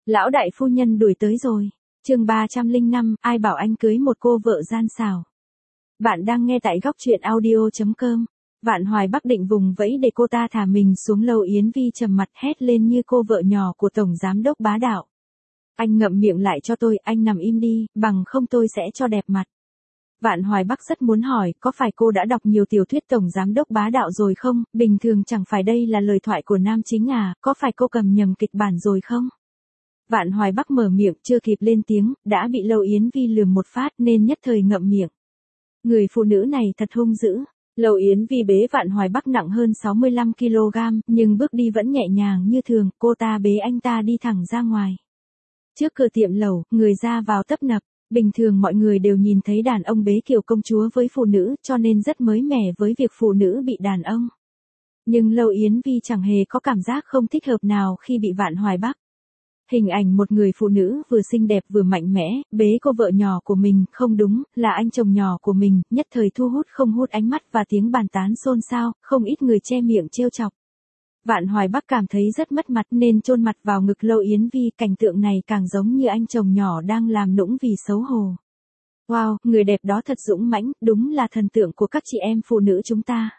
Lão đại phu nhân đuổi tới rồi. Chương 305, ai bảo anh cưới một cô vợ gian xảo. Bạn đang nghe tại góc truyện audio.com. Vạn Hoài Bắc định vùng vẫy để cô ta thả mình xuống. Lâu Yến Vi trầm mặt hét lên như cô vợ nhỏ của tổng giám đốc bá đạo. Anh ngậm miệng lại cho tôi, anh nằm im đi, bằng không tôi sẽ cho đẹp mặt. Vạn Hoài Bắc rất muốn hỏi, có phải cô đã đọc nhiều tiểu thuyết tổng giám đốc bá đạo rồi không? Bình thường chẳng phải đây là lời thoại của nam chính à, có phải cô cầm nhầm kịch bản rồi không? Vạn Hoài Bắc mở miệng chưa kịp lên tiếng, đã bị Lâu Yến Vi lườm một phát nên nhất thời ngậm miệng. Người phụ nữ này thật hung dữ. Lâu Yến Vi bế Vạn Hoài Bắc nặng hơn 65 kg, nhưng bước đi vẫn nhẹ nhàng như thường, cô ta bế anh ta đi thẳng ra ngoài. Trước cửa tiệm lẩu, người ra vào tấp nập, bình thường mọi người đều nhìn thấy đàn ông bế kiểu công chúa với phụ nữ cho nên rất mới mẻ với việc phụ nữ bị đàn ông. Nhưng Lâu Yến Vi chẳng hề có cảm giác không thích hợp nào khi bị Vạn Hoài Bắc. Hình ảnh một người phụ nữ vừa xinh đẹp vừa mạnh mẽ, bế cô vợ nhỏ của mình, không đúng, là anh chồng nhỏ của mình, nhất thời thu hút không hút ánh mắt và tiếng bàn tán xôn xao, không ít người che miệng trêu chọc. Vạn Hoài Bắc cảm thấy rất mất mặt nên chôn mặt vào ngực Lâu Yến Vi, cảnh tượng này càng giống như anh chồng nhỏ đang làm nũng vì xấu hổ. Wow, người đẹp đó thật dũng mãnh, đúng là thần tượng của các chị em phụ nữ chúng ta.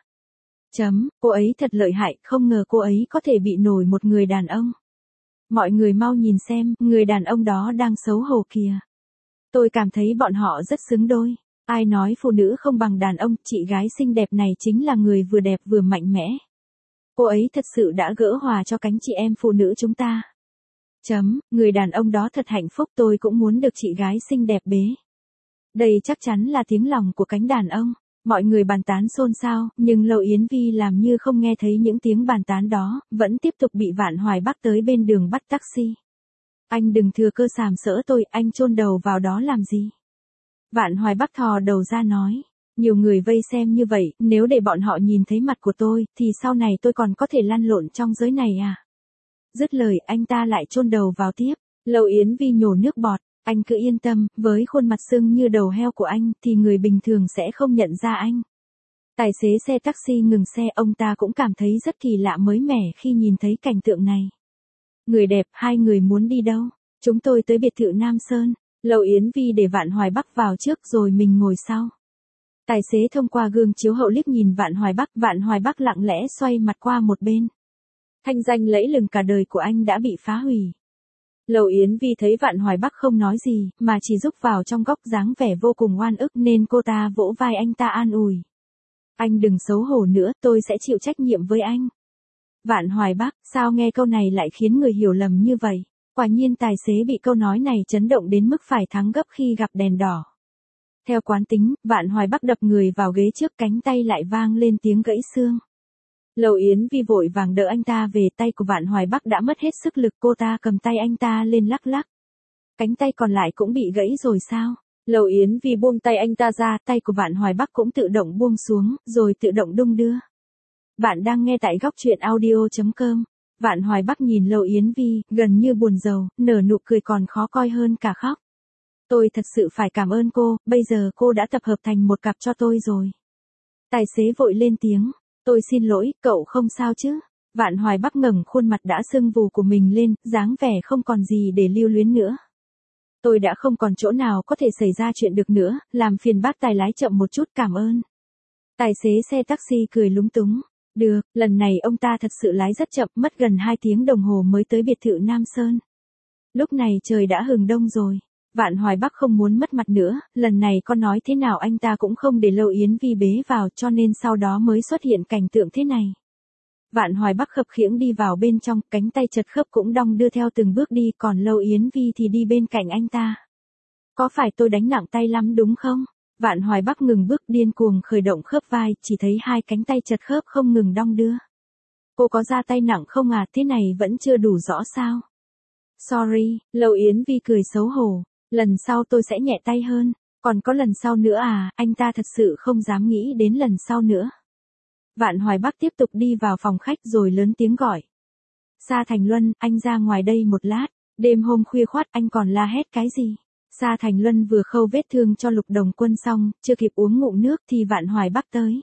Cô ấy thật lợi hại, không ngờ cô ấy có thể bị nổi một người đàn ông. Mọi người mau nhìn xem, người đàn ông đó đang xấu hổ kìa. Tôi cảm thấy bọn họ rất xứng đôi. Ai nói phụ nữ không bằng đàn ông, chị gái xinh đẹp này chính là người vừa đẹp vừa mạnh mẽ. Cô ấy thật sự đã gỡ hòa cho cánh chị em phụ nữ chúng ta. Người đàn ông đó thật hạnh phúc, tôi cũng muốn được chị gái xinh đẹp bế. Đây chắc chắn là tiếng lòng của cánh đàn ông. Mọi người bàn tán xôn xao, nhưng Lâu Yến Vi làm như không nghe thấy những tiếng bàn tán đó, vẫn tiếp tục bị Vạn Hoài Bắc tới bên đường bắt taxi. Anh đừng thừa cơ sàm sỡ tôi, anh chôn đầu vào đó làm gì? Vạn Hoài Bắc thò đầu ra nói. Nhiều người vây xem như vậy, nếu để bọn họ nhìn thấy mặt của tôi, thì sau này tôi còn có thể lăn lộn trong giới này à? Dứt lời, anh ta lại chôn đầu vào tiếp. Lâu Yến Vi nhổ nước bọt. Anh cứ yên tâm, với khuôn mặt sưng như đầu heo của anh, thì người bình thường sẽ không nhận ra anh. Tài xế xe taxi ngừng xe, ông ta cũng cảm thấy rất kỳ lạ mới mẻ khi nhìn thấy cảnh tượng này. Người đẹp, hai người muốn đi đâu? Chúng tôi tới biệt thự Nam Sơn. Lâu Yến Vi để Vạn Hoài Bắc vào trước rồi mình ngồi sau. Tài xế thông qua gương chiếu hậu liếc nhìn Vạn Hoài Bắc lặng lẽ xoay mặt qua một bên. Thanh danh lẫy lừng cả đời của anh đã bị phá hủy. Lâu Yến Vi thấy Vạn Hoài Bắc không nói gì, mà chỉ rúc vào trong góc dáng vẻ vô cùng oan ức nên cô ta vỗ vai anh ta an ủi. Anh đừng xấu hổ nữa, tôi sẽ chịu trách nhiệm với anh. Vạn Hoài Bắc, sao nghe câu này lại khiến người hiểu lầm như vậy? Quả nhiên tài xế bị câu nói này chấn động đến mức phải thắng gấp khi gặp đèn đỏ. Theo quán tính, Vạn Hoài Bắc đập người vào ghế trước, cánh tay lại vang lên tiếng gãy xương. Lâu Yến Vi vội vàng đỡ anh ta về, tay của Vạn Hoài Bắc đã mất hết sức lực, cô ta cầm tay anh ta lên lắc lắc. Cánh tay còn lại cũng bị gãy rồi sao? Lâu Yến Vi buông tay anh ta ra, tay của Vạn Hoài Bắc cũng tự động buông xuống, rồi tự động đung đưa. Bạn đang nghe tại góc truyện audio.com. Vạn Hoài Bắc nhìn Lâu Yến Vi, gần như buồn rầu, nở nụ cười còn khó coi hơn cả khóc. Tôi thật sự phải cảm ơn cô, bây giờ cô đã tập hợp thành một cặp cho tôi rồi. Tài xế vội lên tiếng. Tôi xin lỗi, cậu không sao chứ? Vạn Hoài Bắc ngẩng khuôn mặt đã sưng vù của mình lên, dáng vẻ không còn gì để lưu luyến nữa. Tôi đã không còn chỗ nào có thể xảy ra chuyện được nữa, làm phiền bác tài lái chậm một chút, cảm ơn. Tài xế xe taxi cười lúng túng. Được, lần này ông ta thật sự lái rất chậm, mất gần 2 tiếng đồng hồ mới tới biệt thự Nam Sơn. Lúc này trời đã hừng đông rồi. Vạn Hoài Bắc không muốn mất mặt nữa, lần này có nói thế nào anh ta cũng không để Lâu Yến Vi bế vào, cho nên sau đó mới xuất hiện cảnh tượng thế này. Vạn Hoài Bắc khập khiễng đi vào bên trong, cánh tay chật khớp cũng đong đưa theo từng bước đi, còn Lâu Yến Vi thì đi bên cạnh anh ta. Có phải tôi đánh nặng tay lắm đúng không? Vạn Hoài Bắc ngừng bước, điên cuồng khởi động khớp vai, chỉ thấy hai cánh tay chật khớp không ngừng đong đưa. Cô có ra tay nặng không à, thế này vẫn chưa đủ rõ sao? Sorry, Lâu Yến Vi cười xấu hổ. Lần sau tôi sẽ nhẹ tay hơn. Còn có lần sau nữa à? Anh ta thật sự không dám nghĩ đến lần sau nữa. Vạn Hoài Bắc tiếp tục đi vào phòng khách rồi lớn tiếng gọi. Sa Thành Luân, anh ra ngoài đây một lát. Đêm hôm khuya khoắt anh còn la hét cái gì? Sa Thành Luân vừa khâu vết thương cho Lục Đồng Quân xong, chưa kịp uống ngụm nước thì Vạn Hoài Bắc tới.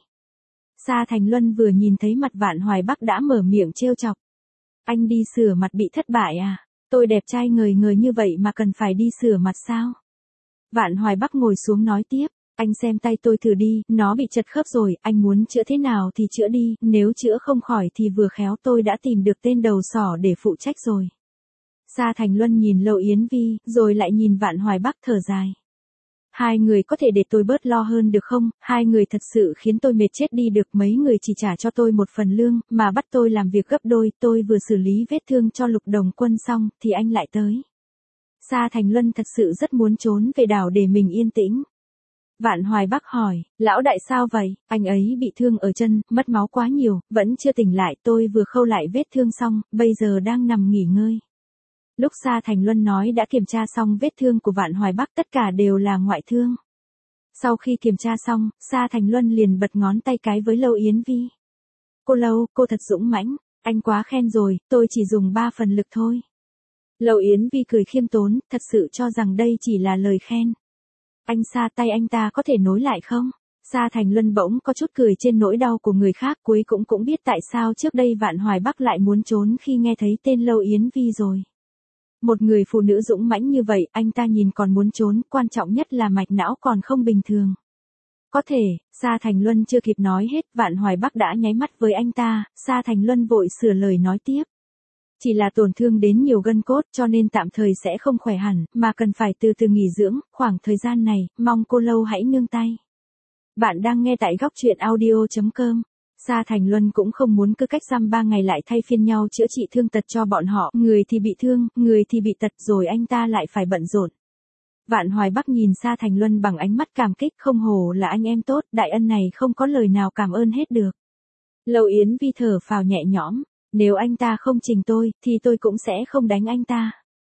Sa Thành Luân vừa nhìn thấy mặt Vạn Hoài Bắc đã mở miệng trêu chọc. Anh đi sửa mặt bị thất bại à? Tôi đẹp trai ngời ngời như vậy mà cần phải đi sửa mặt sao? Vạn Hoài Bắc ngồi xuống nói tiếp. Anh xem tay tôi thử đi, nó bị chật khớp rồi, anh muốn chữa thế nào thì chữa đi, nếu chữa không khỏi thì vừa khéo tôi đã tìm được tên đầu sỏ để phụ trách rồi. Sa Thành Luân nhìn Lâu Yến Vi, rồi lại nhìn Vạn Hoài Bắc thở dài. Hai người có thể để tôi bớt lo hơn được không? Hai người thật sự khiến tôi mệt chết đi được, mấy người chỉ trả cho tôi một phần lương, mà bắt tôi làm việc gấp đôi, tôi vừa xử lý vết thương cho Lục Đồng Quân xong, thì anh lại tới. Sa Thành Luân thật sự rất muốn trốn về đảo để mình yên tĩnh. Vạn Hoài Bắc hỏi, lão đại sao vậy? Anh ấy bị thương ở chân, mất máu quá nhiều, vẫn chưa tỉnh lại, tôi vừa khâu lại vết thương xong, bây giờ đang nằm nghỉ ngơi. Lúc Sa Thành Luân nói đã kiểm tra xong vết thương của Vạn Hoài Bắc, tất cả đều là ngoại thương. Sau khi kiểm tra xong, Sa Thành Luân liền bật ngón tay cái với Lâu Yến Vi. Cô Lâu, cô thật dũng mãnh, anh quá khen rồi, tôi chỉ dùng 3 phần lực thôi. Lâu Yến Vi cười khiêm tốn, thật sự cho rằng đây chỉ là lời khen. Anh Sa, tay anh ta có thể nối lại không? Sa Thành Luân bỗng có chút cười trên nỗi đau của người khác, cuối cũng biết tại sao trước đây Vạn Hoài Bắc lại muốn trốn khi nghe thấy tên Lâu Yến Vi rồi. Một người phụ nữ dũng mãnh như vậy, anh ta nhìn còn muốn trốn, quan trọng nhất là mạch não còn không bình thường. Có thể, Sa Thành Luân chưa kịp nói hết, Vạn Hoài Bắc đã nháy mắt với anh ta, Sa Thành Luân vội sửa lời nói tiếp. Chỉ là tổn thương đến nhiều gân cốt cho nên tạm thời sẽ không khỏe hẳn, mà cần phải từ từ nghỉ dưỡng, khoảng thời gian này, mong cô Lâu hãy nương tay. Bạn đang nghe tại góc truyện audio.com. Sa Thành Luân cũng không muốn cứ cách dăm 3 ngày lại thay phiên nhau chữa trị thương tật cho bọn họ, người thì bị thương, người thì bị tật rồi anh ta lại phải bận rộn. Vạn Hoài Bắc nhìn Sa Thành Luân bằng ánh mắt cảm kích, không hổ là anh em tốt, đại ân này không có lời nào cảm ơn hết được. Lâu Yến Vi thở phào nhẹ nhõm, nếu anh ta không trình tôi, thì tôi cũng sẽ không đánh anh ta.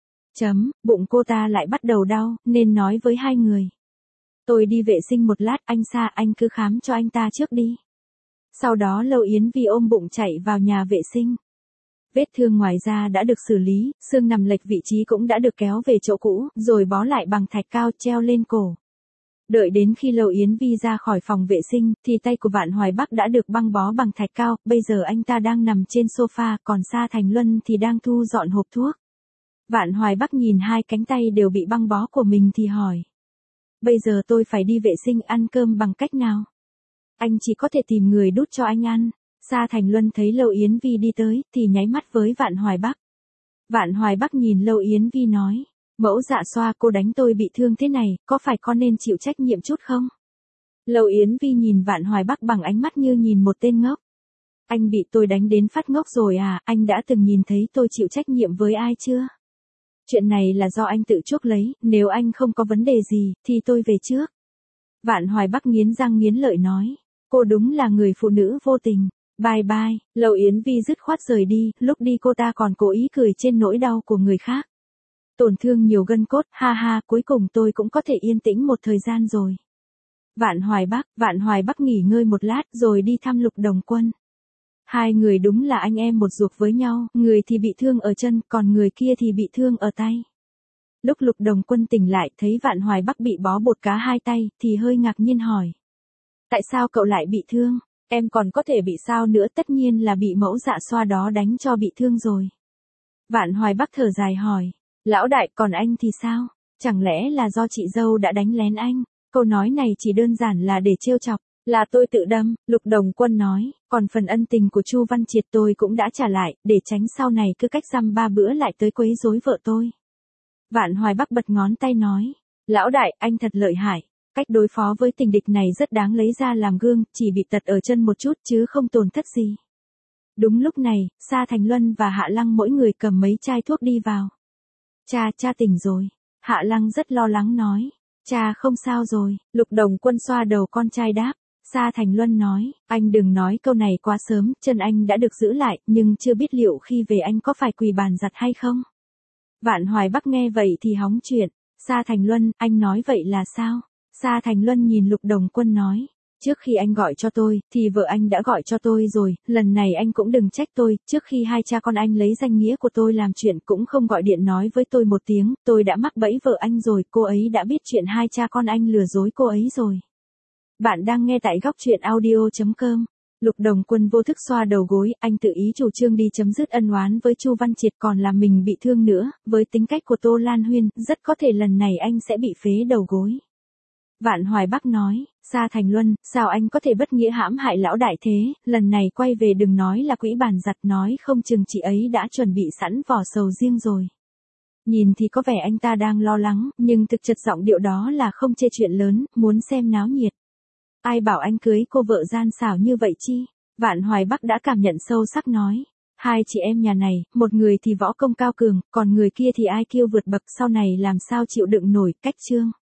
Bụng cô ta lại bắt đầu đau, nên nói với hai người. Tôi đi vệ sinh một lát, anh Sa, anh cứ khám cho anh ta trước đi. Sau đó Lâu Yến Vi ôm bụng chạy vào nhà vệ sinh. Vết thương ngoài da đã được xử lý, xương nằm lệch vị trí cũng đã được kéo về chỗ cũ, rồi bó lại bằng thạch cao treo lên cổ. Đợi đến khi Lâu Yến Vi ra khỏi phòng vệ sinh, thì tay của Vạn Hoài Bắc đã được băng bó bằng thạch cao, bây giờ anh ta đang nằm trên sofa, còn Sa Thành Luân thì đang thu dọn hộp thuốc. Vạn Hoài Bắc nhìn hai cánh tay đều bị băng bó của mình thì hỏi. Bây giờ tôi phải đi vệ sinh, ăn cơm bằng cách nào? Anh chỉ có thể tìm người đút cho anh ăn. Sa Thành Luân thấy Lâu Yến Vi đi tới, thì nháy mắt với Vạn Hoài Bắc. Vạn Hoài Bắc nhìn Lâu Yến Vi nói. Mẫu Dạ Xoa, cô đánh tôi bị thương thế này, có phải con nên chịu trách nhiệm chút không? Lâu Yến Vi nhìn Vạn Hoài Bắc bằng ánh mắt như nhìn một tên ngốc. Anh bị tôi đánh đến phát ngốc rồi à, anh đã từng nhìn thấy tôi chịu trách nhiệm với ai chưa? Chuyện này là do anh tự chuốc lấy, nếu anh không có vấn đề gì, thì tôi về trước. Vạn Hoài Bắc nghiến răng nghiến lợi nói. Cô đúng là người phụ nữ vô tình. Bye bye. Lâu Yến Vi dứt khoát rời đi, lúc đi cô ta còn cố ý cười trên nỗi đau của người khác. Tổn thương nhiều gân cốt, ha ha, cuối cùng tôi cũng có thể yên tĩnh một thời gian rồi. Vạn Hoài Bắc nghỉ ngơi một lát rồi đi thăm Lục Đồng Quân. Hai người đúng là anh em một ruột với nhau, người thì bị thương ở chân, còn người kia thì bị thương ở tay. Lúc Lục Đồng Quân tỉnh lại thấy Vạn Hoài Bắc bị bó bột cá hai tay, thì hơi ngạc nhiên hỏi. Tại sao cậu lại bị thương? Em còn có thể bị sao nữa, tất nhiên là bị Mẫu Dạ Xoa đó đánh cho bị thương rồi. Vạn Hoài Bắc thở dài hỏi. Lão đại, còn anh thì sao? Chẳng lẽ là do chị dâu đã đánh lén anh? Câu nói này chỉ đơn giản là để trêu chọc. Là tôi tự đâm, Lục Đồng Quân nói, còn phần ân tình của Chu Văn Triệt tôi cũng đã trả lại, để tránh sau này cứ cách dăm 3 bữa lại tới quấy rối vợ tôi. Vạn Hoài Bắc bật ngón tay nói, lão đại, anh thật lợi hại, cách đối phó với tình địch này rất đáng lấy ra làm gương, chỉ bị tật ở chân một chút chứ không tổn thất gì. Đúng lúc này, Sa Thành Luân và Hạ Lăng mỗi người cầm mấy chai thuốc đi vào. Cha tỉnh rồi. Hạ Lăng rất lo lắng nói. Cha không sao rồi. Lục Đồng Quân xoa đầu con trai đáp. Sa Thành Luân nói, anh đừng nói câu này quá sớm, chân anh đã được giữ lại, nhưng chưa biết liệu khi về anh có phải quỳ bàn giặt hay không. Vạn Hoài Bắc nghe vậy thì hóng chuyện. Sa Thành Luân, anh nói vậy là sao? Sa Thành Luân nhìn Lục Đồng Quân nói. Trước khi anh gọi cho tôi, thì vợ anh đã gọi cho tôi rồi, lần này anh cũng đừng trách tôi, trước khi hai cha con anh lấy danh nghĩa của tôi làm chuyện cũng không gọi điện nói với tôi một tiếng, tôi đã mắc bẫy vợ anh rồi, cô ấy đã biết chuyện hai cha con anh lừa dối cô ấy rồi. Bạn đang nghe tại góc truyện audio.com. Lục Đồng Quân vô thức xoa đầu gối, anh tự ý chủ trương đi chấm dứt ân oán với Chu Văn Triệt còn làm mình bị thương nữa, với tính cách của Tô Lan Huyên, rất có thể lần này anh sẽ bị phế đầu gối. Vạn Hoài Bắc nói, Sa Thành Luân, sao anh có thể bất nghĩa hãm hại lão đại thế, lần này quay về đừng nói là quỹ bàn giặt, nói không chừng chị ấy đã chuẩn bị sẵn vỏ sầu riêng rồi. Nhìn thì có vẻ anh ta đang lo lắng, nhưng thực chất giọng điệu đó là không chê chuyện lớn, muốn xem náo nhiệt. Ai bảo anh cưới cô vợ gian xảo như vậy chi? Vạn Hoài Bắc đã cảm nhận sâu sắc nói. Hai chị em nhà này, một người thì võ công cao cường, còn người kia thì IQ vượt bậc, sau này làm sao chịu đựng nổi, cách Trương